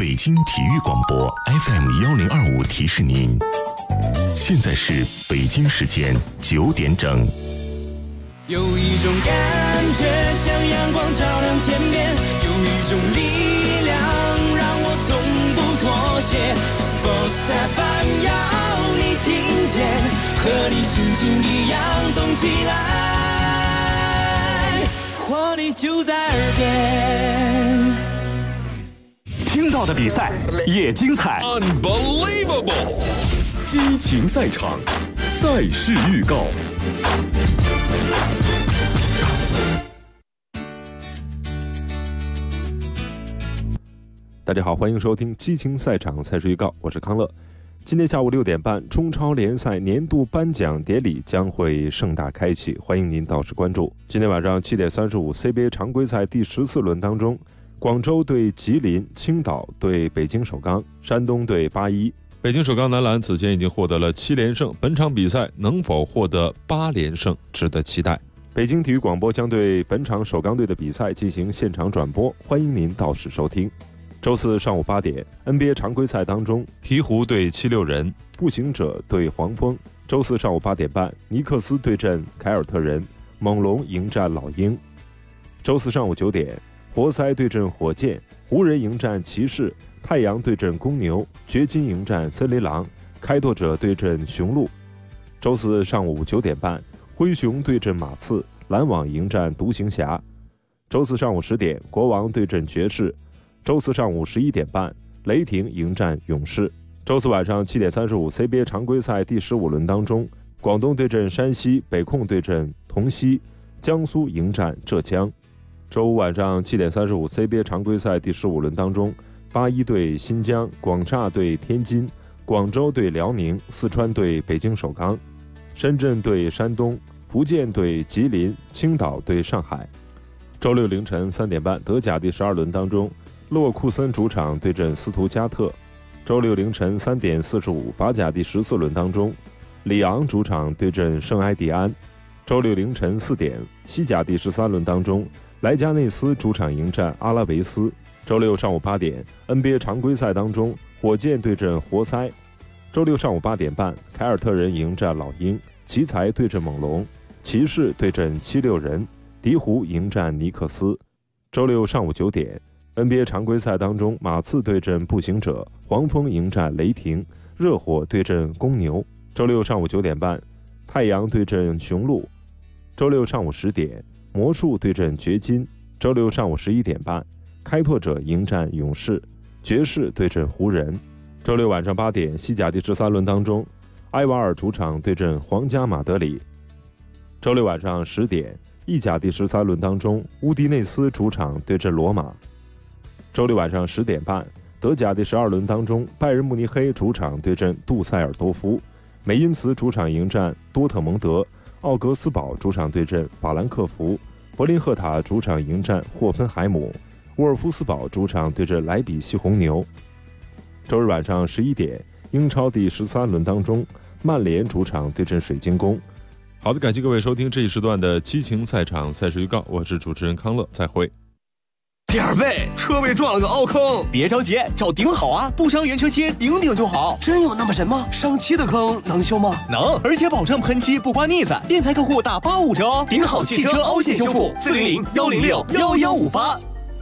北京体育广播 FM1025提示您，现在是北京时间9点整。 有一种感觉像阳光照亮天边，有一种力量让我从不妥协。Sports FM 要你听见，和你心情一样动起来，活力就在耳边。 听到的比赛也精彩 ，Unbelievable！ 激情赛场，赛事预告。 大家好，欢迎收听激情赛场赛事预告，我是康乐。今天下午6点半，中超联赛年度颁奖典礼将会盛大开启，欢迎您到时关注。今天晚上7点35 CBA 常规赛第14轮当中，广州对吉林，青岛对北京首钢，山东对8-1。 北京首钢男篮此前已经获得了7连胜，本场比赛能否获得8连胜，值得期待。 北京体育广播将对本场首钢队的比赛进行现场转播，欢迎您到时收听。周四上午8点 NBA 常规赛当中， 鹈鹕对76人， 步行者对黄蜂。周四上午8点半，尼克斯对阵凯尔特人，猛龙迎战老鹰。周四上午9点，活塞对阵火箭，湖人迎战骑士，太阳对阵公牛，掘金迎战森林狼，开拓者对阵雄鹿。周四上午9点半，灰熊对阵马刺，篮网迎战独行侠。周四上午10点，国王对阵爵士。周四上午11点半，雷霆迎战勇士。周四晚上7点35 CBA 常规赛第15轮当中，广东对阵山西，北控对阵同曦，江苏迎战浙江。周五晚上7点35 CBA 常规赛第15轮当中，8-1对新疆，广厦对天津，广州对辽宁，四川对北京首钢，深圳对山东，福建对吉林，青岛对上海。周六凌晨3点半，德甲第12轮当中，勒沃库森主场对阵斯图加特。周六凌晨3点45，法甲第14轮当中，里昂主场对阵圣埃蒂安。周六凌晨4点，西甲第13轮当中，莱加内斯主场迎战阿拉维斯。周六上午8点 NBA 常规赛当中，火箭对阵活塞。周六上午8点半，凯尔特人迎战老鹰，奇才对阵猛龙，骑士对阵76人，鹈鹕迎战尼克斯。周六上午9点NBA 常规赛当中，马刺对阵步行者，黄蜂迎战雷霆，热火对阵公牛。周六上午9点半，太阳对阵雄鹿。周六上午10点，魔术对阵掘金。周六上午11点半，开拓者迎战勇士，爵士对阵湖人。周六晚上8点，西甲第13轮当中，埃瓦尔主场对阵皇家马德里。周六晚上10点，意甲第13轮当中，乌迪内斯主场对阵罗马。周六晚上10点半，德甲第12轮当中，拜仁慕尼黑主场对阵杜塞尔多夫，梅因茨主场迎战多特蒙德，奥格斯堡主场对阵法兰克福，柏林赫塔主场迎战霍芬海姆，沃尔夫斯堡主场对阵莱比锡红牛。周日晚上11点，英超第13轮当中，曼联主场对阵水晶宫。 好的，感谢各位收听这一时段的激情赛场赛事预告，我是主持人康乐，再会。 点儿背，车被撞了个凹坑， 别着急，找顶好啊，不伤原车漆，顶就好。 真有那么神吗？上漆的坑能修吗？ 能，而且保证喷漆不刮腻子，电台客户打85折哦。 顶好汽车凹陷修复，400-106-1158。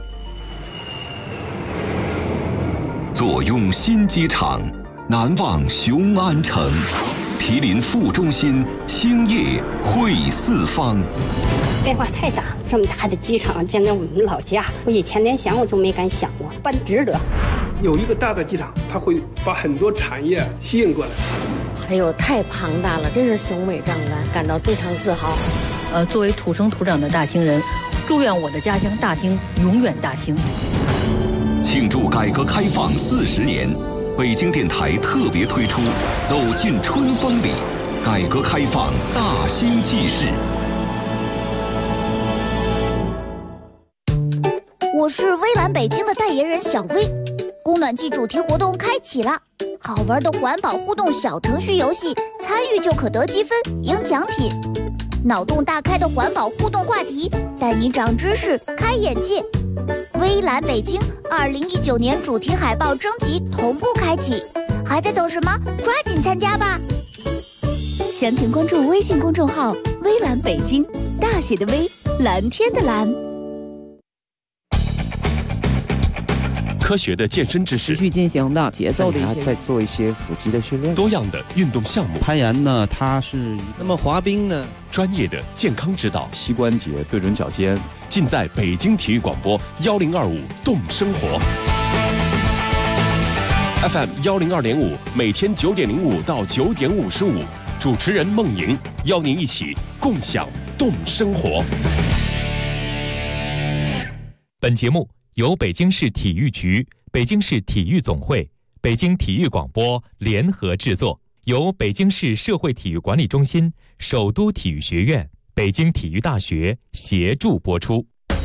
坐拥新机场，难忘雄安城，毗邻副中心，兴业汇四方。 变化太大，这么大的机场建在我们老家，我以前连想我都没敢想过，办值得。 有一个大的机场，它会把很多产业吸引过来。 哎呦，太庞大了，真是雄伟壮观，感到非常自豪。 作为土生土长的大兴人，祝愿我的家乡大兴永远大兴。 庆祝改革开放40年，北京电台特别推出《走进春风里》，改革开放大兴纪事。 我是微蓝北京的代言人小薇，供暖季主题活动开启了，好玩的环保互动小程序游戏，参与就可得积分赢奖品。脑洞大开的环保互动话题，带你长知识、开眼界。 微蓝北京2019年主题海报征集同步开启，还在等什么？抓紧参加吧！详情关注微信公众号“微蓝北京”，大写的微，蓝天的蓝。 科学的健身知识， 持续进行的节奏的一些， 再做一些腹肌的训练， 多样的运动项目。 攀岩呢，它是那么滑冰呢？ 专业的健康指导， 膝关节对准脚尖， 尽在北京体育广播1025动生活 FM 102.5，每天9点05到9点55，主持人孟莹邀您一起共享动生活。 本节目由北京市体育局、北京市体育总会、北京体育广播联合制作，由北京市社会体育管理中心、首都体育学院、北京体育大学协助播出。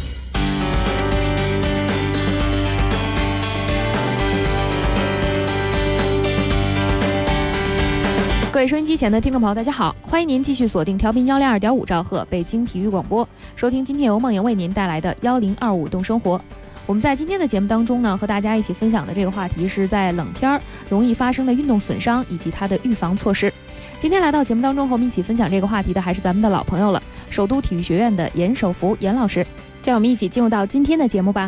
各位收音机前的听众朋友，大家好，欢迎您继续锁定调频102.5兆赫北京体育广播，收听今天由梦莹为您带来的1025动生活。我们在今天的节目当中呢，和大家一起分享的这个话题是在冷天容易发生的运动损伤以及它的预防措施。今天来到节目当中和我们一起分享这个话题的还是咱们的老朋友了，首都体育学院的严守福严老师。这样我们一起进入到今天的节目吧。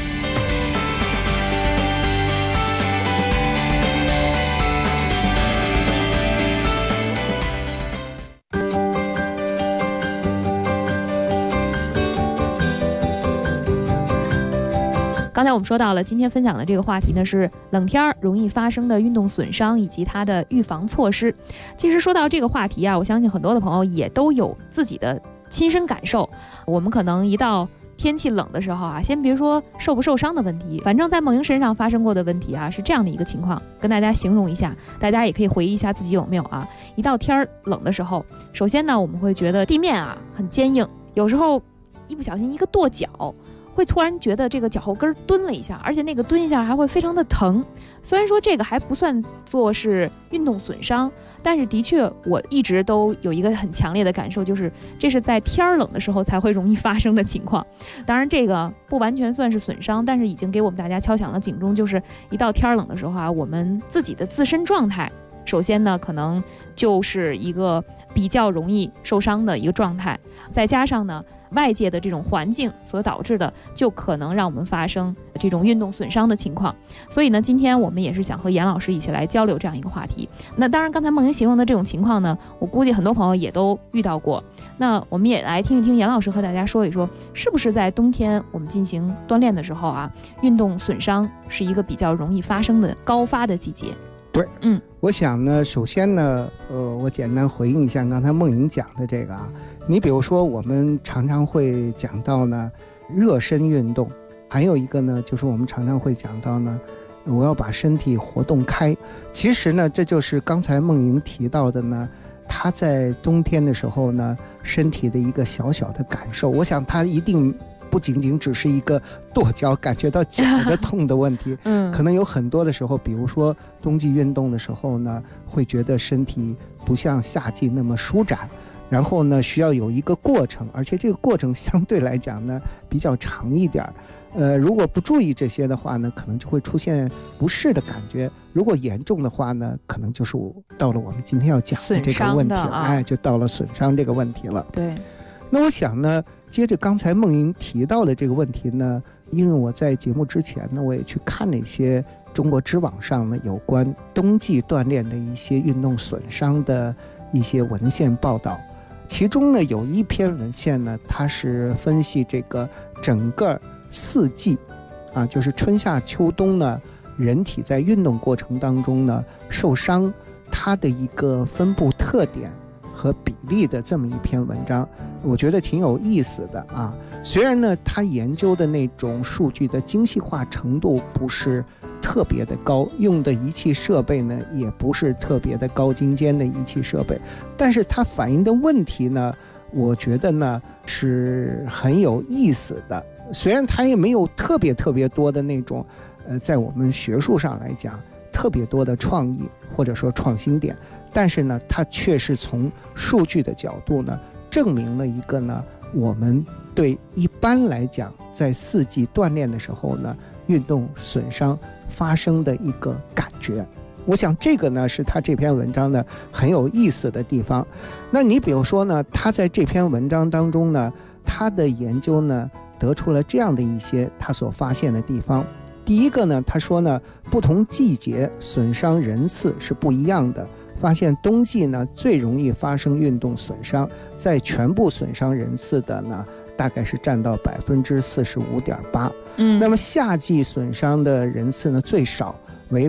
刚才我们说到了，今天分享的这个话题呢是冷天容易发生的运动损伤以及它的预防措施。其实说到这个话题啊，我相信很多的朋友也都有自己的亲身感受。我们可能一到天气冷的时候啊，先别说受不受伤的问题，反正在梦莹身上发生过的问题啊，是这样的一个情况，跟大家形容一下，大家也可以回忆一下自己有没有啊。一到天冷的时候，首先呢，我们会觉得地面啊很坚硬，有时候一不小心一个跺脚，会突然觉得这个脚后跟蹲了一下，而且那个蹲一下还会非常的疼。虽然说这个还不算作是运动损伤，但是的确我一直都有一个很强烈的感受，就是这是在天冷的时候才会容易发生的情况。当然这个不完全算是损伤，但是已经给我们大家敲响了警钟，就是一到天冷的时候啊，我们自己的自身状态首先呢可能就是一个比较容易受伤的一个状态，再加上呢外界的这种环境所导致的，就可能让我们发生这种运动损伤的情况。所以呢，今天我们也是想和严老师一起来交流这样一个话题。那当然，刚才梦莹形容的这种情况呢，我估计很多朋友也都遇到过。那我们也来听一听严老师和大家说一说，是不是在冬天我们进行锻炼的时候啊，运动损伤是一个比较容易发生的高发的季节？ 对，我想呢，首先呢，我简单回应一下刚才梦莹讲的这个啊。你比如说，我们常常会讲到呢，热身运动，还有一个呢，就是我们常常会讲到呢，我要把身体活动开。其实呢，这就是刚才梦莹提到的呢，她在冬天的时候呢，身体的一个小小的感受。我想她一定不仅仅只是一个跺脚感觉到脚的痛的问题，可能有很多的时候，比如说冬季运动的时候呢，会觉得身体不像夏季那么舒展，然后呢需要有一个过程，而且这个过程相对来讲呢比较长一点。如果不注意这些的话呢，可能就会出现不适的感觉。如果严重的话呢，可能就是到了我们今天要讲的这个问题，就到了损伤这个问题了。 对。 那我想呢，接着刚才梦莹提到的这个问题呢，因为我在节目之前呢，我也去看了一些中国知网上呢有关冬季锻炼的一些运动损伤的一些文献报道。其中呢有一篇文献呢，它是分析这个整个四季啊，就是春夏秋冬呢，人体在运动过程当中呢受伤它的一个分布特点和比例的这么一篇文章，我觉得挺有意思的啊。虽然呢他研究的那种数据的精细化程度不是特别的高，用的仪器设备呢也不是特别的高精尖的仪器设备，但是它反映的问题呢，我觉得呢是很有意思的。虽然它也没有特别多的那种在我们学术上来讲特别多的创意或者说创新点，但是呢它却是从数据的角度呢证明了一个呢我们对一般来讲在4季锻炼的时候呢，运动损伤发生的一个感觉。我想这个呢是他这篇文章呢很有意思的地方。那你比如说呢，他在这篇文章当中呢，他的研究呢得出了这样的一些他所发现的地方。第一个呢，他说呢，不同季节损伤人次是不一样的，发现冬季呢最容易发生运动损伤，在全部损伤人次的呢大概是占到45.8%。那么夏季损伤的人次呢最少为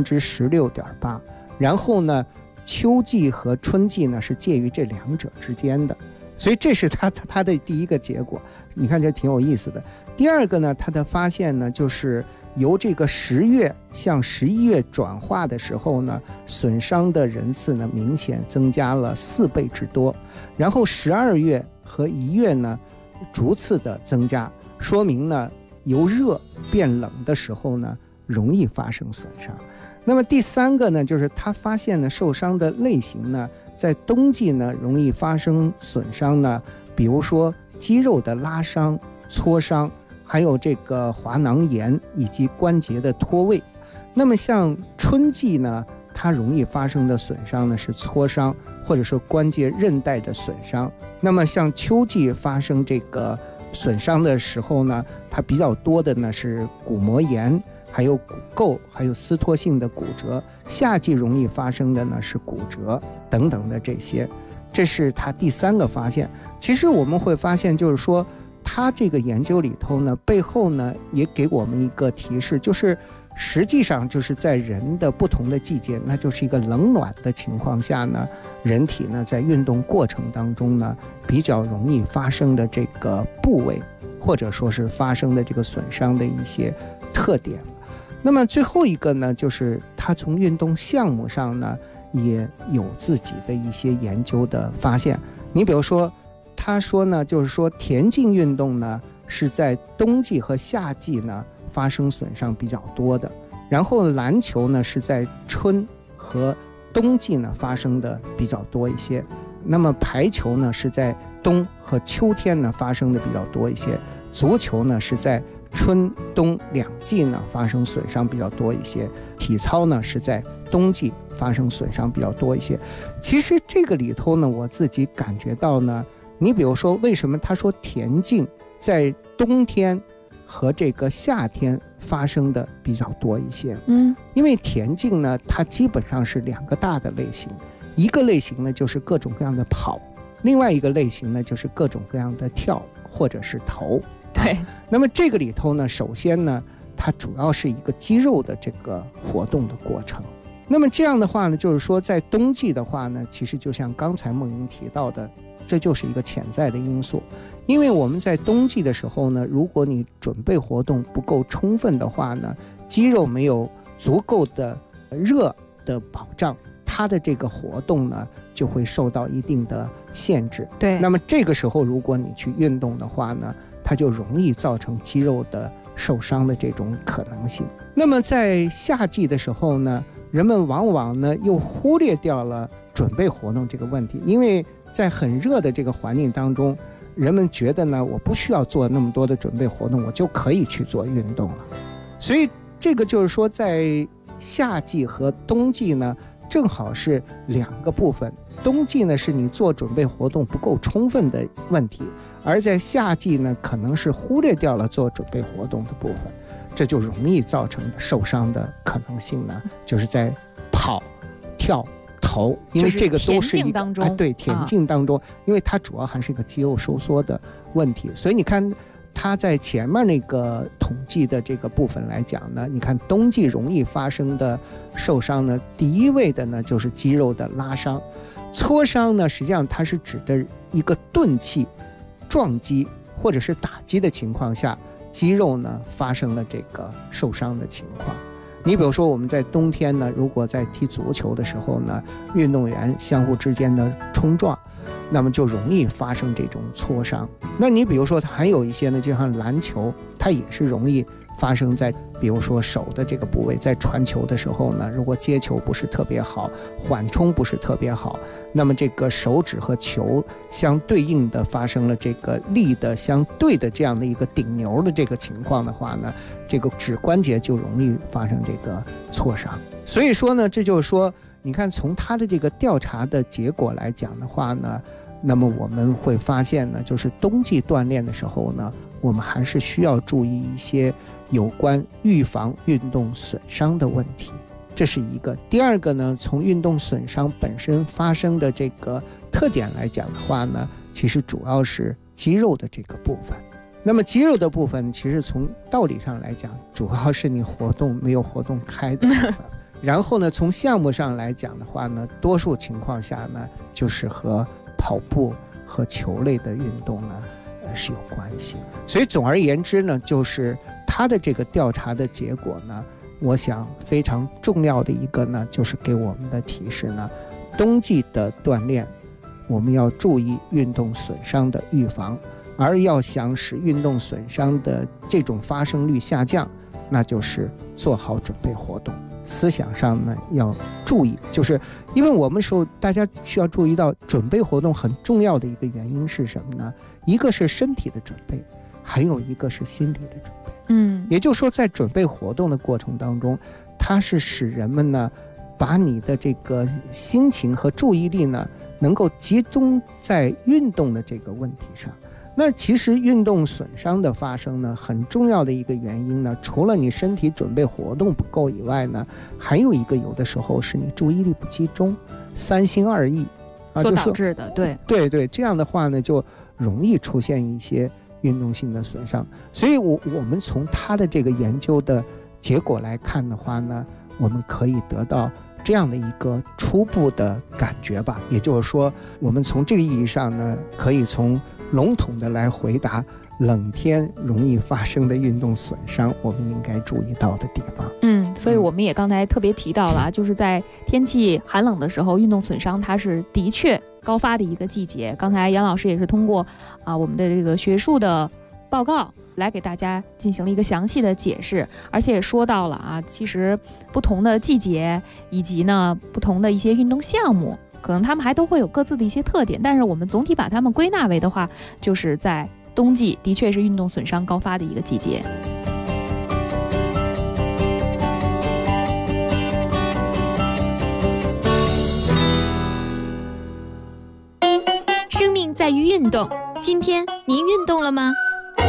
16.8%，然后呢秋季和春季呢是介于这两者之间的。所以这是他的第一个结果，你看这挺有意思的。第二个呢，他的发现呢就是由这个10月向11月转化的时候呢，损伤的人次呢明显增加了4倍之多，然后12月和1月呢逐次的增加，说明呢由热变冷的时候呢容易发生损伤。那么第三个呢，就是他发现呢受伤的类型呢，在冬季呢容易发生损伤呢，比如说肌肉的拉伤、挫伤，还有这个滑囊炎以及关节的脱位。那么像春季呢，它容易发生的损伤呢是挫伤或者说关节韧带的损伤。那么像秋季发生这个损伤的时候呢，它比较多的呢是骨膜炎，还有骨垢，还有撕脱性的骨折。夏季容易发生的呢是骨折等等的这些。这是他第三个发现。其实我们会发现，就是说他这个研究里头呢，背后呢也给我们一个提示，就是实际上就是在人的不同的季节，那就是一个冷暖的情况下呢，人体呢在运动过程当中呢比较容易发生的这个部位，或者说是发生的这个损伤的一些特点。那么最后一个呢，就是他从运动项目上呢也有自己的一些研究的发现。你比如说他说呢，就是说田径运动呢是在冬季和夏季呢发生损伤比较多的，然后篮球呢是在春和冬季呢发生的比较多一些，那么排球呢是在冬和秋天呢发生的比较多一些，足球呢是在春冬2季呢发生损伤比较多一些，体操呢是在冬季发生损伤比较多一些。其实这个里头呢，我自己感觉到呢，你比如说为什么他说田径在冬天和这个夏天发生的比较多一些？因为田径呢它基本上是2个大的类型，一个类型呢就是各种各样的跑，另外一个类型呢就是各种各样的跳或者是投。 对， 那么这个里头呢，首先呢它主要是一个肌肉的这个活动的过程。那么这样的话呢，就是说在冬季的话呢，其实就像刚才梦莹提到的，这就是一个潜在的因素。因为我们在冬季的时候呢，如果你准备活动不够充分的话呢，肌肉没有足够的热的保障，它的这个活动呢就会受到一定的限制。 对， 那么这个时候如果你去运动的话呢，它就容易造成肌肉的受伤的这种可能性。那么在夏季的时候呢，人们往往呢又忽略掉了准备活动这个问题，因为在很热的这个环境当中，人们觉得呢我不需要做那么多的准备活动，我就可以去做运动了。所以这个就是说在夏季和冬季呢正好是2个部分。冬季呢是你做准备活动不够充分的问题，而在夏季呢可能是忽略掉了做准备活动的部分，这就容易造成受伤的可能性呢就是在跑、跳、投，因为这个都是一个对田径当中，因为它主要还是一个肌肉收缩的问题。所以你看它在前面那个统计的这个部分来讲呢，你看冬季容易发生的受伤呢，第一位的呢就是肌肉的拉伤。挫伤呢实际上它是指的一个钝器撞击或者是打击的情况下，肌肉呢发生了这个受伤的情况。你比如说我们在冬天呢，如果在踢足球的时候呢，运动员相互之间的冲撞，那么就容易发生这种挫伤。那你比如说还有一些呢，就像篮球，它也是容易发生在比如说手的这个部位，在传球的时候呢，如果接球不是特别好，缓冲不是特别好，那么这个手指和球相对应的发生了这个力的相对的这样的一个顶牛的这个情况的话呢，这个指关节就容易发生这个挫伤。所以说呢，这就是说你看从他的这个调查的结果来讲的话呢，那么我们会发现呢，就是冬季锻炼的时候呢，我们还是需要注意一些有关预防运动损伤的问题，这是一个。第二个呢，从运动损伤本身发生的这个特点来讲的话呢，其实主要是肌肉的这个部分。那么肌肉的部分其实从道理上来讲，主要是你活动没有活动开的部分然后呢，从项目上来讲的话呢，多数情况下呢，就是和跑步和球类的运动呢是有关系。所以总而言之呢，就是他的这个调查的结果呢，我想非常重要的一个呢，就是给我们的提示呢，冬季的锻炼我们要注意运动损伤的预防，而要想使运动损伤的这种发生率下降，那就是做好准备活动。思想上呢要注意，就是因为我们说大家需要注意到准备活动很重要的一个原因是什么呢？一个是身体的准备，还有一个是心理的准备。也就是说在准备活动的过程当中，它是使人们呢把你的这个心情和注意力呢能够集中在运动的这个问题上。那其实运动损伤的发生呢，很重要的一个原因呢，除了你身体准备活动不够以外呢，还有一个有的时候是你注意力不集中，三心二意所导致的。 对，这样的话呢，就容易出现一些运动性的损伤。所以我们从他的这个研究的结果来看的话呢，我们可以得到这样的一个初步的感觉吧。也就是说，我们从这个意义上呢，可以从笼统的来回答冷天容易发生的运动损伤我们应该注意到的地方。 所以我们也刚才特别提到了，就是在天气寒冷的时候，运动损伤它是的确高发的一个季节。刚才杨老师也是通过我们的这个学术的报告来给大家进行了一个详细的解释，而且也说到了其实不同的季节以及呢不同的一些运动项目，可能他们还都会有各自的一些特点，但是我们总体把它们归纳为的话，就是在冬季的确是运动损伤高发的一个季节。 生命在于运动，今天您运动了吗？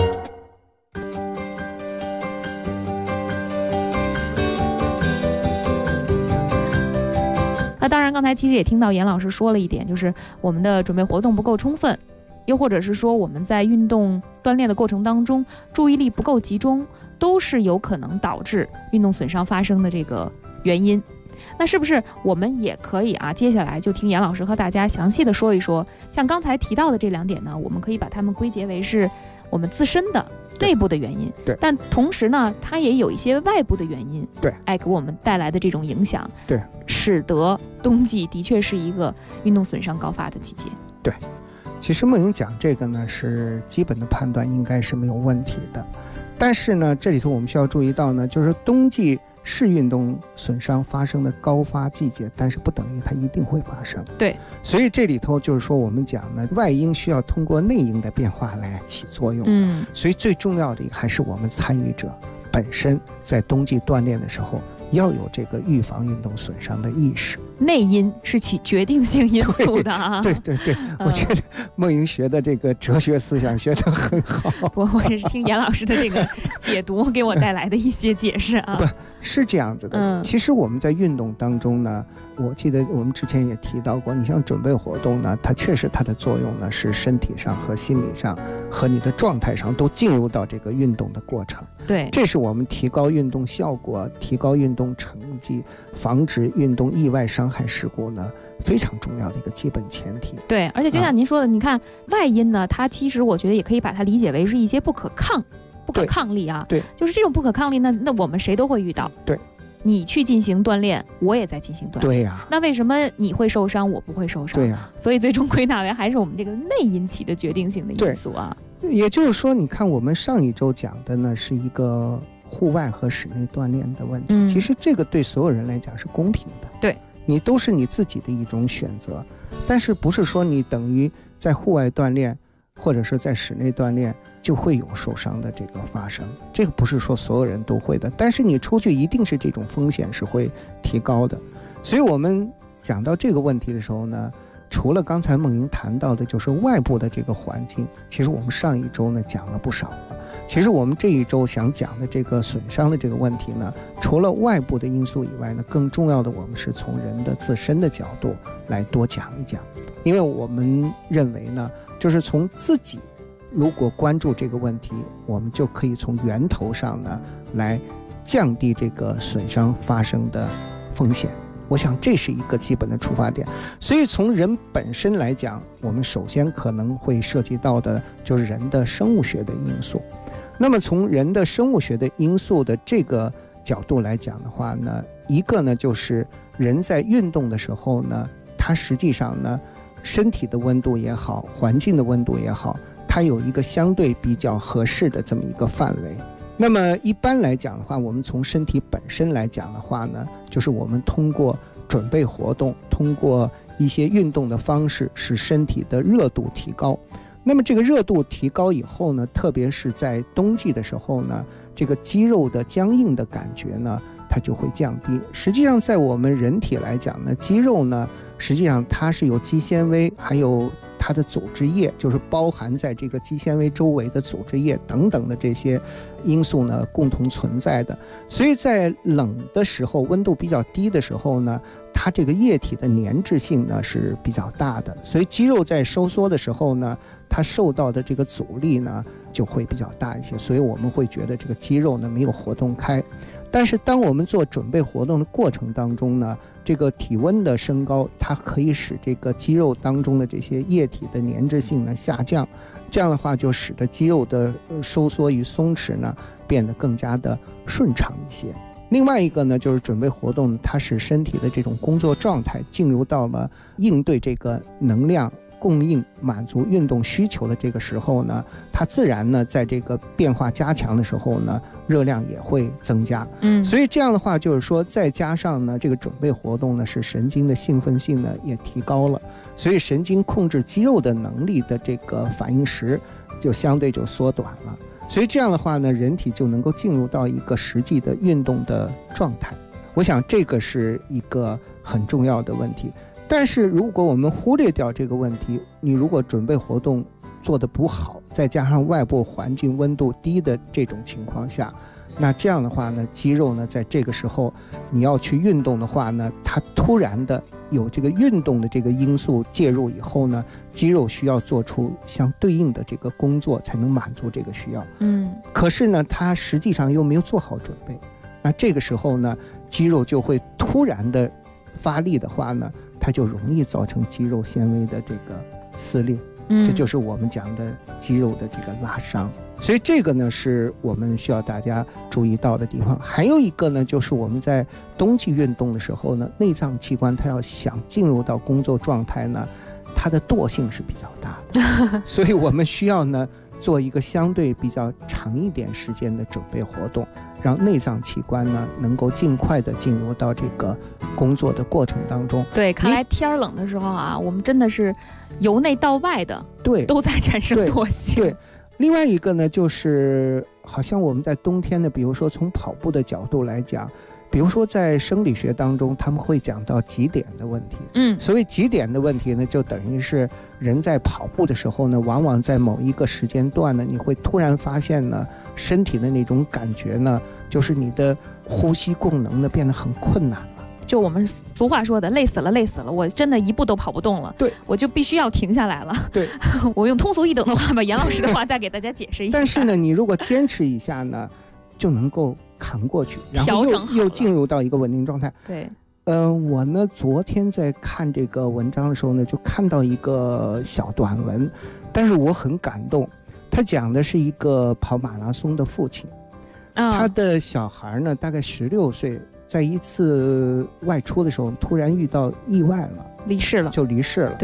那当然刚才其实也听到严老师说了一点，就是我们的准备活动不够充分，又或者是说我们在运动锻炼的过程当中注意力不够集中，都是有可能导致运动损伤发生的这个原因。那是不是我们也可以接下来就听严老师和大家详细的说一说，像刚才提到的这两点呢，我们可以把它们归结为是我们自身的内部的原因， 对， 但同时呢，它也有一些外部的原因， 对， 给我们带来的这种影响， 对， 使得冬季的确是一个运动损伤高发的季节。 对，其实梦莹讲这个呢，是基本的判断应该是没有问题的，但是呢，这里头我们需要注意到呢，就是冬季是运动损伤发生的高发季节，但是不等于它一定会发生。 对， 所以这里头就是说我们讲呢，外因需要通过内因的变化来起作用。所以最重要的还是我们参与者本身在冬季锻炼的时候要有这个预防运动损伤的意识。 内因是起决定性因素的对，我觉得梦莹学的这个哲学思想学得很好。 我也是听严老师的这个解读给我带来的一些解释不是这样子的。其实我们在运动当中呢，我记得我们之前也提到过，你像准备活动呢，它确实它的作用呢是身体上和心理上和你的状态上都进入到这个运动的过程。 对， 这是我们提高运动效果、提高运动成绩、防止运动意外伤害事故呢非常重要的一个基本前提。 对，而且就像您说的，你看外因呢，它其实我觉得也可以把它理解为是一些不可抗力对， 就是这种不可抗力呢，那我们谁都会遇到。 对， 你去进行锻炼，我也在进行锻炼。 对呀， 那为什么你会受伤，我不会受伤？ 对呀， 所以最终归纳为还是我们这个内因起的决定性的因素啊。 也就是说，你看我们上一周讲的呢是一个户外和室内锻炼的问题。其实这个对所有人来讲是公平的， 对， 你都是你自己的一种选择，但是不是说你等于在户外锻炼或者是在室内锻炼就会有受伤的这个发生，这个不是说所有人都会的，但是你出去一定是这种风险是会提高的。所以我们讲到这个问题的时候呢，除了刚才梦莹谈到的就是外部的这个环境，其实我们上一周呢讲了不少了。其实我们这一周想讲的这个损伤的这个问题呢，除了外部的因素以外呢，更重要的我们是从人的自身的角度来多讲一讲。因为我们认为呢，就是从自己如果关注这个问题，我们就可以从源头上呢来降低这个损伤发生的风险。我想这是一个基本的出发点。所以从人本身来讲，我们首先可能会涉及到的就是人的生物学的因素。那么从人的生物学的因素的这个角度来讲的话呢，一个呢就是人在运动的时候呢，它实际上呢身体的温度也好，环境的温度也好，它有一个相对比较合适的这么一个范围。那么一般来讲的话，我们从身体本身来讲的话呢，就是我们通过准备活动，通过一些运动的方式，使身体的热度提高。那么这个热度提高以后呢，特别是在冬季的时候呢，这个肌肉的僵硬的感觉呢，它就会降低。实际上在我们人体来讲呢，肌肉呢，实际上它是有肌纤维，还有它的组织液，就是包含在这个肌纤维周围的组织液等等的这些因素呢共同存在的。所以在冷的时候，温度比较低的时候呢，它这个液体的粘滞性呢是比较大的，所以肌肉在收缩的时候呢，它受到的这个阻力呢就会比较大一些，所以我们会觉得这个肌肉呢没有活动开。但是当我们做准备活动的过程当中呢，这个体温的升高，它可以使这个肌肉当中的这些液体的粘滞性呢下降，这样的话就使得肌肉的收缩与松弛呢变得更加的顺畅一些。另外一个呢，就是准备活动，它使身体的这种工作状态进入到了应对这个能量供应、满足运动需求的这个时候呢，它自然呢在这个变化加强的时候呢，热量也会增加。所以这样的话就是说，再加上呢这个准备活动呢，使神经的兴奋性呢也提高了，所以神经控制肌肉的能力的这个反应时就相对就缩短了。所以这样的话呢，人体就能够进入到一个实际的运动的状态。我想这个是一个很重要的问题。但是如果我们忽略掉这个问题，你如果准备活动做得不好，再加上外部环境温度低的这种情况下，那这样的话呢，肌肉呢在这个时候你要去运动的话呢，它突然的有这个运动的这个因素介入以后呢，肌肉需要做出相对应的这个工作才能满足这个需要。可是呢它实际上又没有做好准备，那这个时候呢肌肉就会突然的发力的话呢，它就容易造成肌肉纤维的这个撕裂，这就是我们讲的肌肉的这个拉伤。所以这个呢是我们需要大家注意到的地方。还有一个呢，就是我们在冬季运动的时候呢，内脏器官它要想进入到工作状态呢，它的惰性是比较大的所以我们需要呢做一个相对比较长一点时间的准备活动，让内脏器官呢能够尽快的进入到这个工作的过程当中。 对，看来天冷的时候啊，我们真的是由内到外的对都在产生惰性。 对，另外一个呢，就是好像我们在冬天呢，比如说从跑步的角度来讲，比如说在生理学当中他们会讲到极点的问题。所谓极点的问题呢，就等于是人在跑步的时候呢，往往在某一个时间段呢，你会突然发现呢，身体的那种感觉呢，就是你的呼吸功能呢变得很困难了。 就我们俗话说的累死了累死了，我真的一步都跑不动了， 对， 我就必须要停下来了。 对我用通俗易懂的话把严老师的话再给大家解释一下。 但是呢，你如果坚持一下呢，就能够扛过去，然后又进入到一个稳定状态。 对， 我呢昨天在看这个文章的时候呢，就看到一个小短文，但是我很感动。他讲的是一个跑马拉松的父亲，他的小孩呢大概16岁，在一次外出的时候突然遇到意外了， 离世了。 就离世了。 对，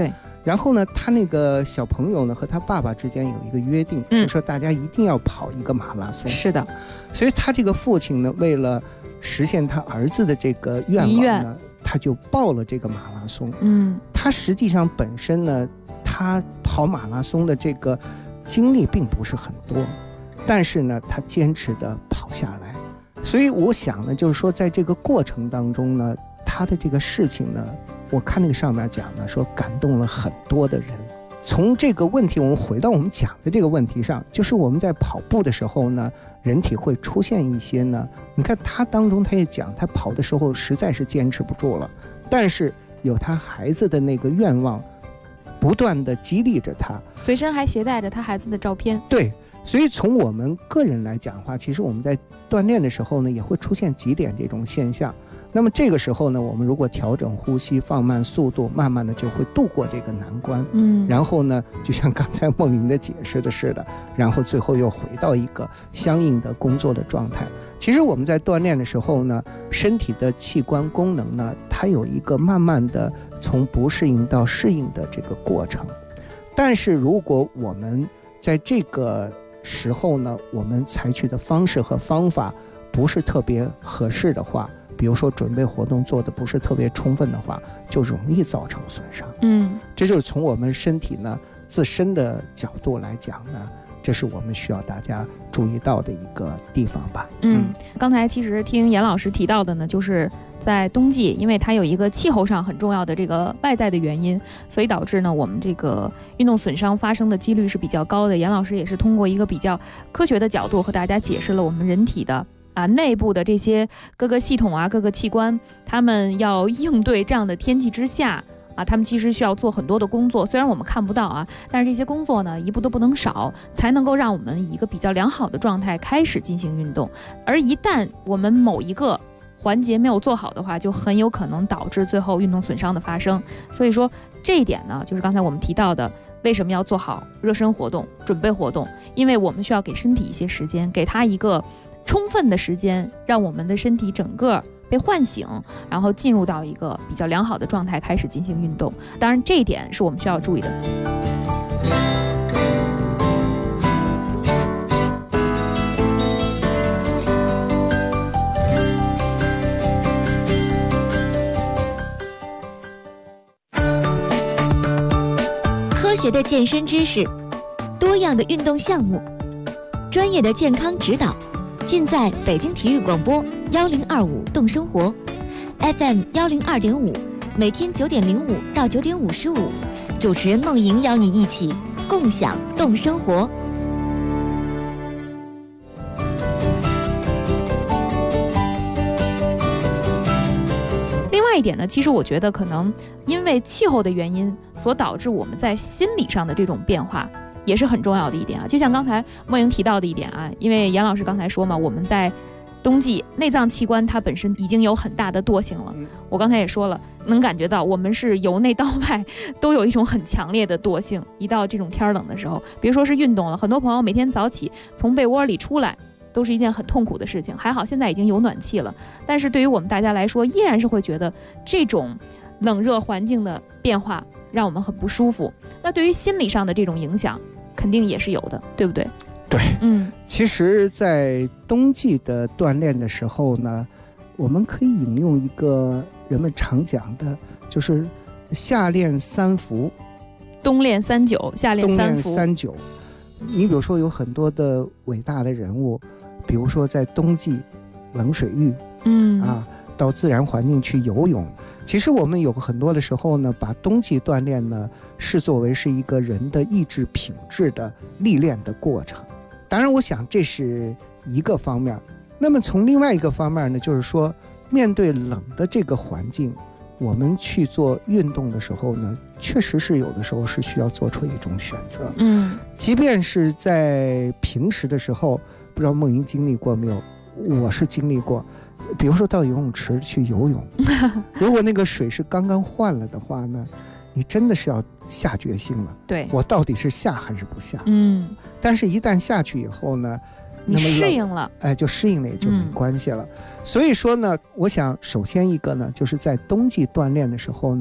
然后呢，他那个小朋友呢和他爸爸之间有一个约定，就说大家一定要跑一个马拉松。 是的， 所以他这个父亲呢，为了实现他儿子的这个愿望呢，他就报了这个马拉松。他实际上本身呢，他跑马拉松的这个经历并不是很多，但是呢，他坚持的跑下来。所以我想呢，就是说在这个过程当中呢，他的这个事情呢，我看那个上面讲呢，说感动了很多的人。从这个问题，我们回到我们讲的这个问题上，就是我们在跑步的时候呢，人体会出现一些呢，你看他当中他也讲，他跑的时候实在是坚持不住了，但是有他孩子的那个愿望不断的激励着他， 随身还携带着他孩子的照片。 对，所以从我们个人来讲的话，其实我们在锻炼的时候呢，也会出现几点这种现象。那么这个时候呢，我们如果调整呼吸，放慢速度，慢慢的就会度过这个难关。然后呢，就像刚才梦莹的解释的似的，然后最后又回到一个相应的工作的状态。其实我们在锻炼的时候呢，身体的器官功能呢，它有一个慢慢的从不适应到适应的这个过程。但是如果我们在这个时候呢，我们采取的方式和方法不是特别合适的话，比如说准备活动做的不是特别充分的话，就容易造成损伤。这就是从我们身体呢自身的角度来讲呢，这是我们需要大家注意到的一个地方吧。 刚才其实听严老师提到的呢，就是在冬季，因为它有一个气候上很重要的这个外在的原因，所以导致呢我们这个运动损伤发生的几率是比较高的。严老师也是通过一个比较科学的角度和大家解释了我们人体的内部的这些各个系统各个器官，他们要应对这样的天气之下他们其实需要做很多的工作，虽然我们看不到但是这些工作呢一步都不能少，才能够让我们以一个比较良好的状态开始进行运动。而一旦我们某一个环节没有做好的话，就很有可能导致最后运动损伤的发生。所以说这一点呢，就是刚才我们提到的，为什么要做好热身活动、准备活动，因为我们需要给身体一些时间，给它一个充分的时间，让我们的身体整个被唤醒，然后进入到一个比较良好的状态，开始进行运动。当然这一点是我们需要注意的。 科学的健身知识，多样的运动项目，专业的健康指导，尽在北京体育广播1025动生活 FM 102.5，每天9点05到9点55，主持人梦莹邀你一起共享动生活。 另外一点呢，其实我觉得可能因为气候的原因所导致我们在心理上的这种变化也是很重要的一点就像刚才梦莹提到的一点因为严老师刚才说嘛，我们在冬季内脏器官它本身已经有很大的惰性了。我刚才也说了，能感觉到我们是由内到外都有一种很强烈的惰性。一到这种天冷的时候，别说是运动了，很多朋友每天早起从被窝里出来都是一件很痛苦的事情。还好现在已经有暖气了，但是对于我们大家来说，依然是会觉得这种冷热环境的变化让我们很不舒服。那对于心理上的这种影响肯定也是有的，对不对？ 对，其实在冬季的锻炼的时候呢，我们可以引用一个人们常讲的，就是夏练3伏， 冬练3久，夏练3伏。 3久。你比如说有很多的伟大的人物，比如说在冬季冷水浴，到自然环境去游泳。其实我们有很多的时候呢，把冬季锻炼呢视作为是一个人的意志品质的历练的过程。当然我想这是一个方面。那么从另外一个方面呢，就是说面对冷的这个环境，我们去做运动的时候呢，确实是有的时候是需要做出一种选择。即便是在平时的时候，不知道梦莹经历过没有，我是经历过。比如说到游泳池去游泳，如果那个水是刚刚换了的话呢，你真的是要下决心了。 对， 我到底是下还是不下？但是一旦下去以后呢， 你适应了， 就适应了，也就没关系了。所以说呢，我想首先一个呢，就是在冬季锻炼的时候呢，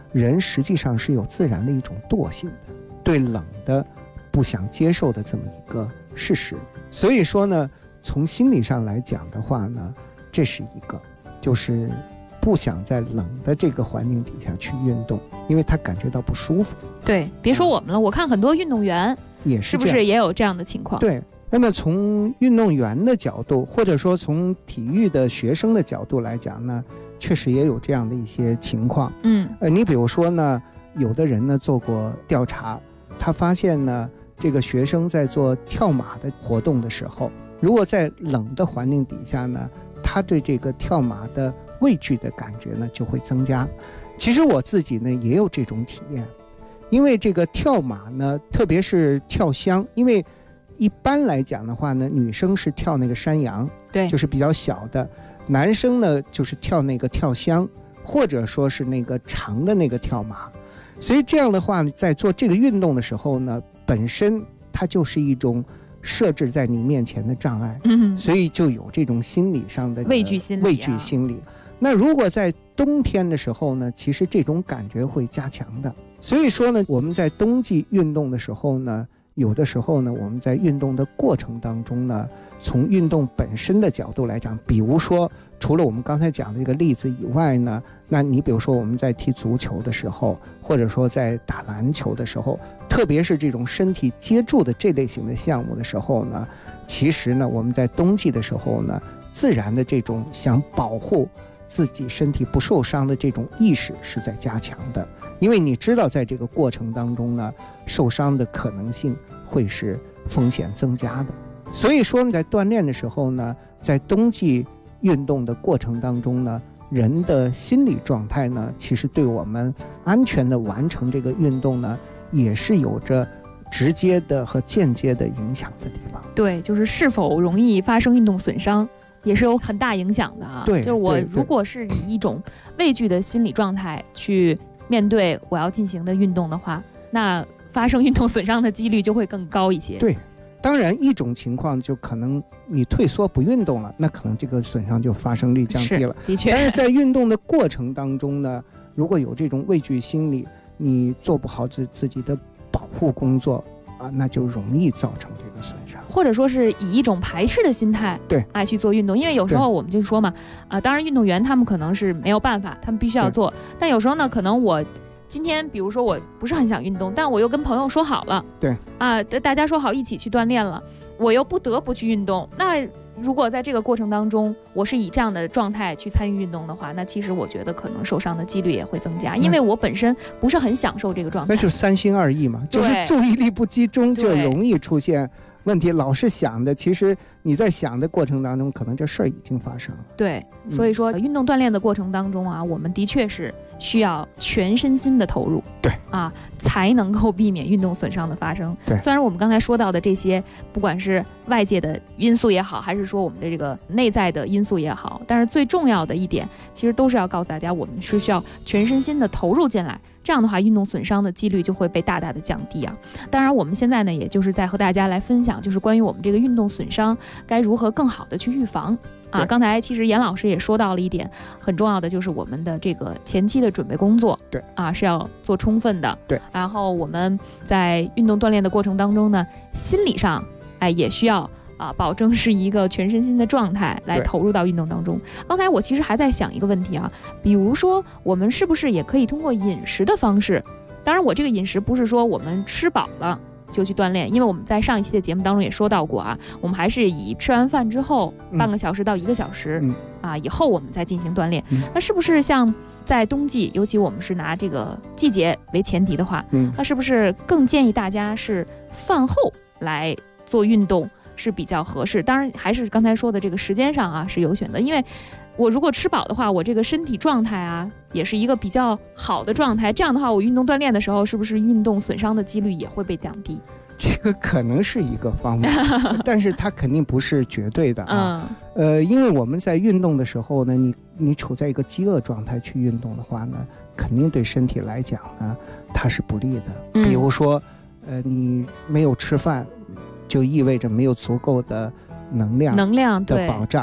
人实际上是有自然的一种惰性的，对冷的不想接受的这么一个事实。所以说呢，从心理上来讲的话呢，这是一个，就是不想在冷的这个环境底下去运动，因为他感觉到不舒服。 对，别说我们了，我看很多运动员也是不是也有这样的情况？ 对。那么从运动员的角度，或者说从体育的学生的角度来讲呢，确实也有这样的一些情况。你比如说呢，有的人呢做过调查，他发现呢，这个学生在做跳马的活动的时候，如果在冷的环境底下呢，他对这个跳马的畏惧的感觉呢就会增加。其实我自己呢也有这种体验，因为这个跳马呢，特别是跳箱，因为一般来讲的话呢，女生是跳那个山羊， 对， 就是比较小的，男生呢就是跳那个跳箱，或者说是那个长的那个跳马。所以这样的话，在做这个运动的时候呢，本身它就是一种设置在你面前的障碍，所以就有这种心理上的畏惧心理。 那如果在冬天的时候呢，其实这种感觉会加强的。所以说呢，我们在冬季运动的时候呢，有的时候呢，我们在运动的过程当中呢，从运动本身的角度来讲，比如说除了我们刚才讲的这个例子以外呢，那你比如说我们在踢足球的时候，或者说在打篮球的时候，特别是这种身体接触的这类型的项目的时候呢，其实呢，我们在冬季的时候呢，自然的这种想保护自己身体不受伤的这种意识是在加强的，因为你知道在这个过程当中呢，受伤的可能性会是风险增加的。所以说在锻炼的时候呢，在冬季运动的过程当中呢，人的心理状态呢，其实对我们安全的完成这个运动呢，也是有着直接的和间接的影响的地方。 对，就是是否容易发生运动损伤也是有很大影响的啊。 对， 就是我如果是以一种畏惧的心理状态去面对我要进行的运动的话，那发生运动损伤的几率就会更高一些。 对，当然一种情况就可能你退缩不运动了，那可能这个损伤就发生率降低了。 的确。 但是在运动的过程当中呢，如果有这种畏惧心理，你做不好自己的保护工作啊，那就容易造成这个损伤， 或者说是以一种排斥的心态对来去做运动。因为有时候我们就说嘛，当然运动员他们可能是没有办法，他们必须要做，但有时候呢，可能我今天比如说我不是很想运动，但我又跟朋友说好了， 对啊，大家说好一起去锻炼了，我又不得不去运动。那如果在这个过程当中，我是以这样的状态去参与运动的话，那其实我觉得可能受伤的几率也会增加，因为我本身不是很享受这个状态。 那就三心二意嘛，就是注意力不集中，就容易出现问题。老是想的，其实你在想的过程当中，可能这事儿已经发生了。 对，所以说运动锻炼的过程当中啊，我们的确是需要全身心的投入， 对啊，才能够避免运动损伤的发生。 对， 虽然我们刚才说到的这些，不管是外界的因素也好，还是说我们的这个内在的因素也好，但是最重要的一点，其实都是要告诉大家，我们是需要全身心的投入进来。这样的话，运动损伤的几率就会被大大的降低啊。当然，我们现在呢，也就是在和大家来分享，就是关于我们这个运动损伤该如何更好的去预防啊。刚才其实严老师也说到了一点很重要的，就是我们的这个前期的准备工作， 对啊，是要做充分的。 对， 然后我们在运动锻炼的过程当中呢，心理上也需要保证是一个全身心的状态来投入到运动当中。刚才我其实还在想一个问题啊，比如说我们是不是也可以通过饮食的方式，当然我这个饮食不是说我们吃饱了就去锻炼，因为我们在上一期的节目当中也说到过啊，我们还是以吃完饭之后半个小时到1个小时以后我们再进行锻炼。那是不是像在冬季，尤其我们是拿这个季节为前提的话，那是不是更建议大家是饭后来做运动是比较合适？当然还是刚才说的这个时间上是有选择，因为我如果吃饱的话，我这个身体状态也是一个比较好的状态，这样的话我运动锻炼的时候是不是运动损伤的几率也会被降低？ 这个可能是一个方面但是它肯定不是绝对的因为我们在运动的时候呢，你处在一个饥饿状态去运动的话呢，肯定对身体来讲呢它是不利的。比如说你没有吃饭，就意味着没有足够的能量的保障。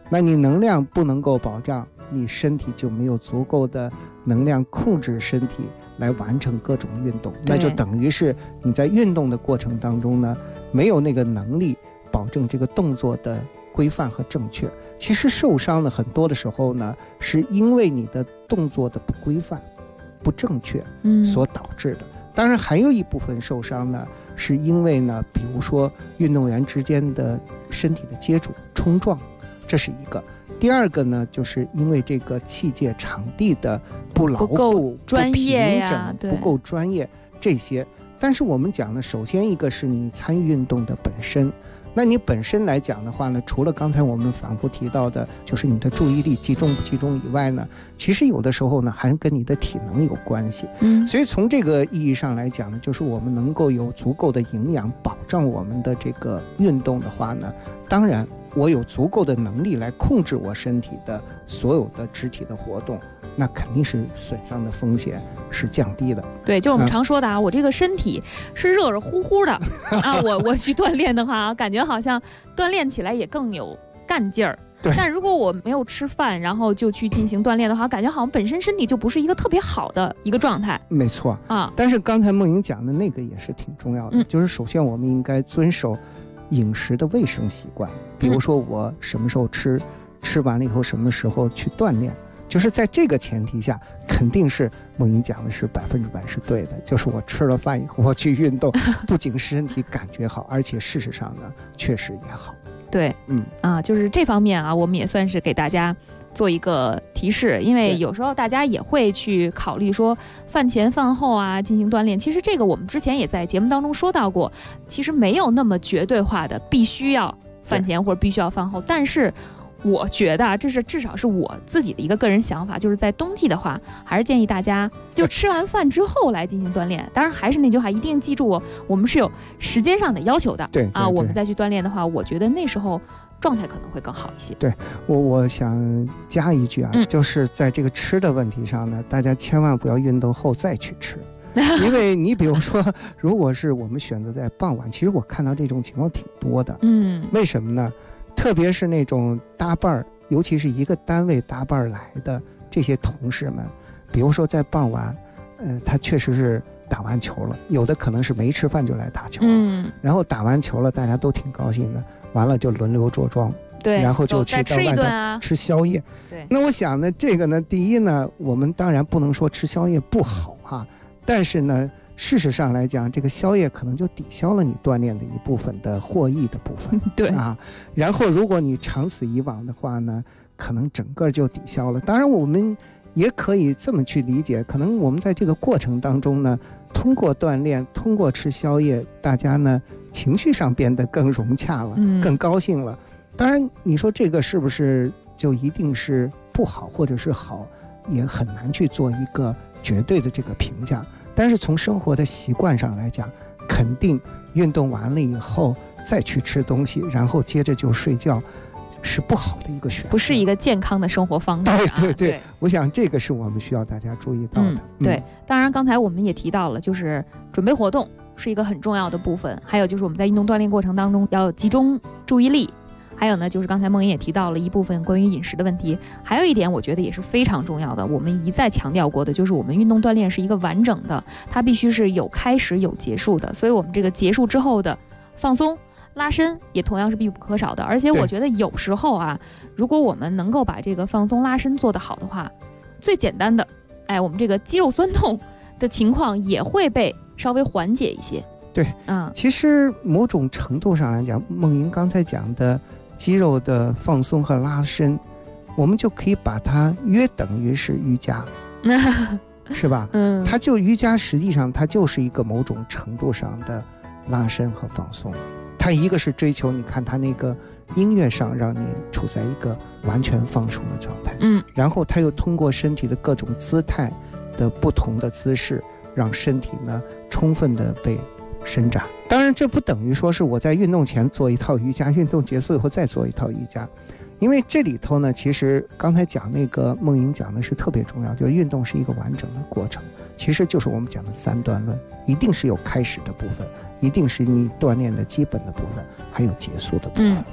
那你能量不能够保障，你身体就没有足够的能量控制身体来完成各种运动，那就等于是你在运动的过程当中呢，没有那个能力保证这个动作的规范和正确。其实受伤的很多的时候呢，是因为你的动作的不规范、不正确所导致的。当然还有一部分受伤呢，是因为呢，比如说运动员之间的身体的接触、冲撞，这是一个。第二个呢，就是因为这个器械场地的不牢固、 专业呀，不够专业这些。但是我们讲呢，首先一个是你参与运动的本身。那你本身来讲的话呢，除了刚才我们反复提到的，就是你的注意力集中不集中以外呢，其实有的时候呢，还跟你的体能有关系。所以从这个意义上来讲呢，就是我们能够有足够的营养保障我们的这个运动的话呢，当然我有足够的能力来控制我身体的所有的肢体的活动，那肯定是损伤的风险是降低的。 对，就是我们常说的啊，我这个身体是热热乎乎的啊，我去锻炼的话，感觉好像锻炼起来也更有干劲儿。 对， 但如果我没有吃饭，然后就去进行锻炼的话，感觉好像本身身体就不是一个特别好的一个状态。 没错啊，但是刚才梦莹讲的那个也是挺重要的，就是首先我们应该遵守饮食的卫生习惯，比如说我什么时候吃完了以后什么时候去锻炼，就是在这个前提下，肯定是梦莹讲的是100%是对的，就是我吃了饭以后我去运动，不仅身体感觉好，而且事实上呢确实也好。 对，就是这方面啊，我们也算是给大家做一个提示，因为有时候大家也会去考虑说饭前饭后啊进行锻炼，其实这个我们之前也在节目当中说到过，其实没有那么绝对化的必须要饭前或者必须要饭后，但是我觉得这是至少是我自己的一个个人想法，就是在冬季的话，还是建议大家就吃完饭之后来进行锻炼。当然还是那句话，一定记住我们是有时间上的要求的。 对啊， 我们再去锻炼的话，我觉得那时候状态可能会更好一些。 对，我想加一句啊，就是在这个吃的问题上呢，大家千万不要运动后再去吃。因为你比如说，如果是我们选择在傍晚，其实我看到这种情况挺多的。为什么呢？特别是那种搭伴儿，尤其是一个单位搭伴儿来的这些同事们，比如说在傍晚，他确实是打完球了，有的可能是没吃饭就来打球了，然后打完球了，大家都挺高兴的，完了就轮流着装， 对， 然后就去到外头吃宵夜。 对， 那我想呢，这个呢，第一呢，我们当然不能说吃宵夜不好哈，但是呢，事实上来讲，这个宵夜可能就抵消了你锻炼的一部分的获益的部分。 对啊，然后如果你长此以往的话呢，可能整个就抵消了。当然，我们也可以这么去理解，可能我们在这个过程当中呢，通过锻炼，通过吃宵夜，大家呢情绪上变得更融洽了，更高兴了。当然，你说这个是不是就一定是不好，或者是好，也很难去做一个绝对的这个评价。但是从生活的习惯上来讲，肯定运动完了以后再去吃东西，然后接着就睡觉，是不好的一个选择， 不是一个健康的生活方式。 对，我想这个是我们需要大家注意到的。 对，当然刚才我们也提到了，就是准备活动是一个很重要的部分，还有就是我们在运动锻炼过程当中要集中注意力。还有呢，就是刚才梦莹也提到了一部分关于饮食的问题，还有一点我觉得也是非常重要的，我们一再强调过的，就是我们运动锻炼是一个完整的，它必须是有开始有结束的，所以我们这个结束之后的放松拉伸也同样是必不可少的。而且我觉得有时候啊，如果我们能够把这个放松拉伸做得好的话，最简单的我们这个肌肉酸痛的情况也会被稍微缓解一些。 对，其实某种程度上来讲，梦莹刚才讲的肌肉的放松和拉伸，我们就可以把它约等于是瑜伽是吧？它就瑜伽实际上它就是一个某种程度上的拉伸和放松。它一个是追求你看它那个音乐上让你处在一个完全放松的状态，然后它又通过身体的各种姿态的不同的姿势，让身体呢充分的被伸展。当然这不等于说是我在运动前做一套瑜伽，运动结束以后再做一套瑜伽，因为这里头呢，其实刚才讲那个梦莹讲的是特别重要，就是运动是一个完整的过程，其实就是我们讲的3段论，一定是有开始的部分，一定是你锻炼的基本的部分，还有结束的部分。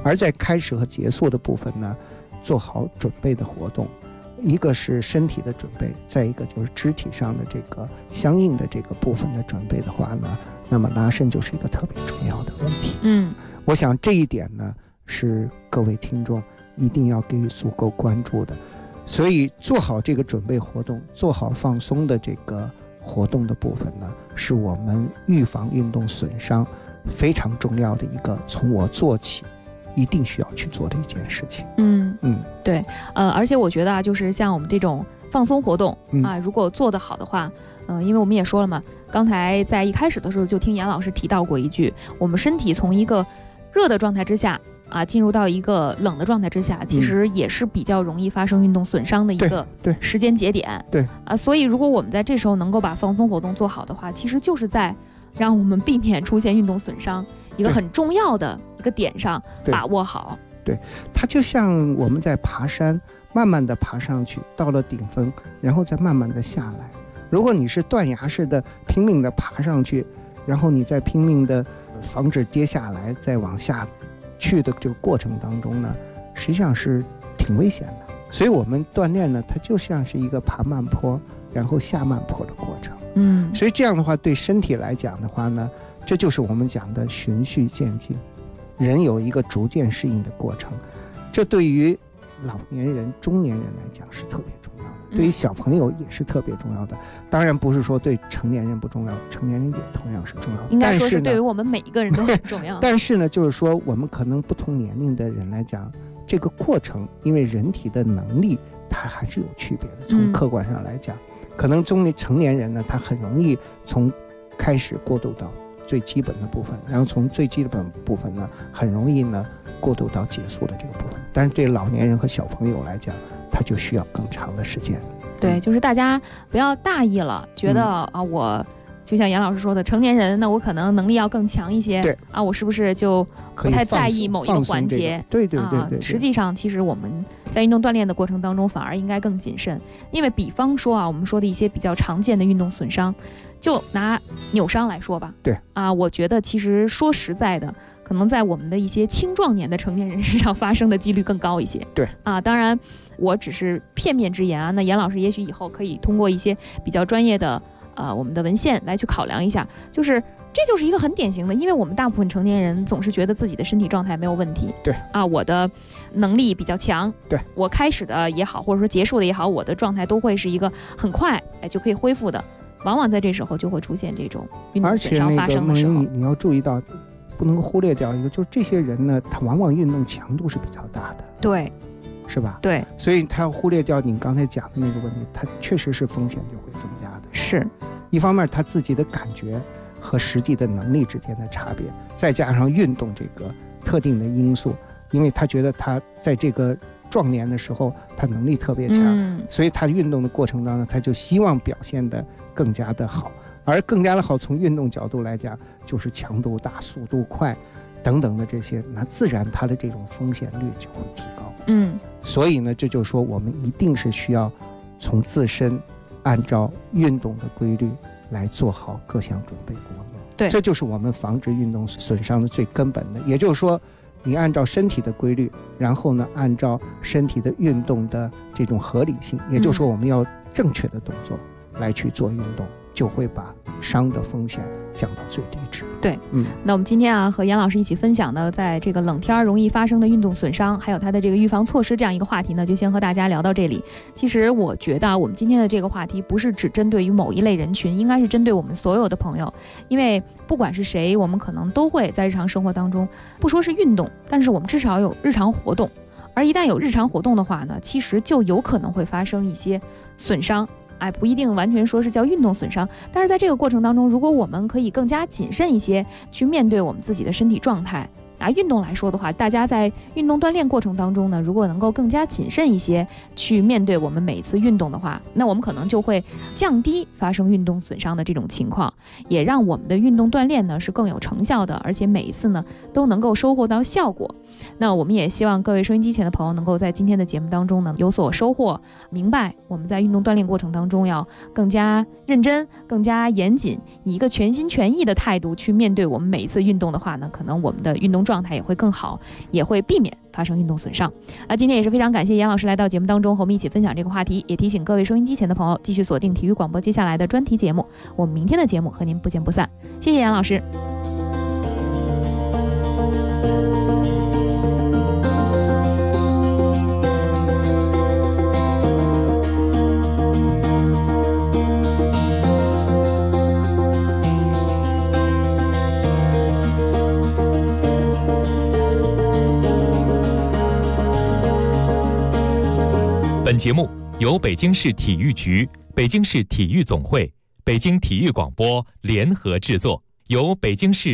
而在开始和结束的部分呢，做好准备的活动，一个是身体的准备，再一个就是肢体上的这个相应的这个部分的准备的话呢，那么拉伸就是一个特别重要的问题。我想这一点呢是各位听众一定要给予足够关注的。所以做好这个准备活动，做好放松的这个活动的部分呢，是我们预防运动损伤非常重要的一个从我做起一定需要去做的一件事情。 对，而且我觉得啊，就是像我们这种放松活动啊，如果做得好的话，因为我们也说了嘛，刚才在一开始的时候就听严老师提到过一句，我们身体从一个热的状态之下进入到一个冷的状态之下，其实也是比较容易发生运动损伤的一个时间节点。所以如果我们在这时候能够把放松活动做好的话，其实就是在让我们避免出现运动损伤一个很重要的一个点上把握好。 对，它就像我们在爬山，慢慢的爬上去，到了顶峰，然后再慢慢的下来。如果你是断崖式的拼命的爬上去，然后你再拼命的防止跌下来，再往下去的这个过程当中呢，实际上是挺危险的。所以我们锻炼呢，它就像是一个爬慢坡然后下慢坡的过程。所以这样的话对身体来讲的话呢，这就是我们讲的循序渐进，人有一个逐渐适应的过程。这对于老年人中年人来讲是特别重要的，对于小朋友也是特别重要的。当然不是说对成年人不重要，成年人也同样是重要的， 应该说是对于我们每一个人都很重要。 但是呢，就是说我们可能不同年龄的人来讲，这个过程因为人体的能力它还是有区别的。从客观上来讲，可能成年人呢，他很容易从开始过渡到最基本的部分，然后从最基本部分呢，很容易呢过渡到结束的这个部分。但是对老年人和小朋友来讲，他就需要更长的时间。 对，就是大家不要大意了，觉得我就像杨老师说的，成年人那我可能能力要更强一些， 对我是不是就不太在意某一个环节？ 对， 实际上其实我们在运动锻炼的过程当中反而应该更谨慎，因为比方说我们说的一些比较常见的运动损伤，就拿扭伤来说吧。 对我觉得其实说实在的，可能在我们的一些青壮年的成年人身上发生的几率更高一些。 对当然我只是片面之言那严老师也许以后可以通过一些比较专业的我们的文献来去考量一下，这就是一个很典型的，因为我们大部分成年人总是觉得自己的身体状态没有问题。 对我的能力比较强， 对我开始的也好，或者说结束的也好，我的状态都会是一个很快就可以恢复的。往往在这时候就会出现这种运动损伤发生的时候。 而且你要注意到，不能忽略掉一个，就是这些人呢，他往往运动强度是比较大的。 对， 是吧？ 对， 所以他要忽略掉你刚才讲的那个问题，他确实是风险就会增加的。 是一方面他自己的感觉和实际的能力之间的差别，再加上运动这个特定的因素，因为他觉得他在这个壮年的时候他能力特别强，所以他运动的过程当中他就希望表现得更加的好，而更加的好从运动角度来讲就是强度大、速度快等等的这些，那自然他的这种风险率就会提高。所以呢，这就是说我们一定是需要从自身按照运动的规律来做好各项准备工作。 对， 这就是我们防止运动损伤的最根本的。也就是说，你按照身体的规律，然后呢，按照身体的运动的这种合理性，也就是说，我们要正确的动作来去做运动，就会把伤的风险降到最低值。 对，那我们今天和杨老师一起分享的，在这个冷天容易发生的运动损伤，还有它的这个预防措施这样一个话题呢，就先和大家聊到这里。其实我觉得我们今天的这个话题不是只针对于某一类人群，应该是针对我们所有的朋友，因为不管是谁，我们可能都会在日常生活当中，不说是运动，但是我们至少有日常活动，而一旦有日常活动的话呢，其实就有可能会发生一些损伤。不一定完全说是叫运动损伤，但是在这个过程当中，如果我们可以更加谨慎一些去面对我们自己的身体状态，拿运动来说的话，大家在运动锻炼过程当中呢，如果能够更加谨慎一些去面对我们每一次运动的话，那我们可能就会降低发生运动损伤的这种情况，也让我们的运动锻炼呢是更有成效的，而且每一次呢都能够收获到效果。那我们也希望各位收音机前的朋友能够在今天的节目当中呢有所收获，明白我们在运动锻炼过程当中要更加认真、更加严谨，以一个全心全意的态度去面对我们每一次运动的话呢，可能我们的运动状态也会更好，也会避免发生运动损伤。今天也是非常感谢严老师来到节目当中和我们一起分享这个话题，也提醒各位收音机前的朋友继续锁定体育广播接下来的专题节目，我们明天的节目和您不见不散。谢谢严老师。 本节目由北京市体育局、北京市体育总会、北京体育广播联合制作，由北京市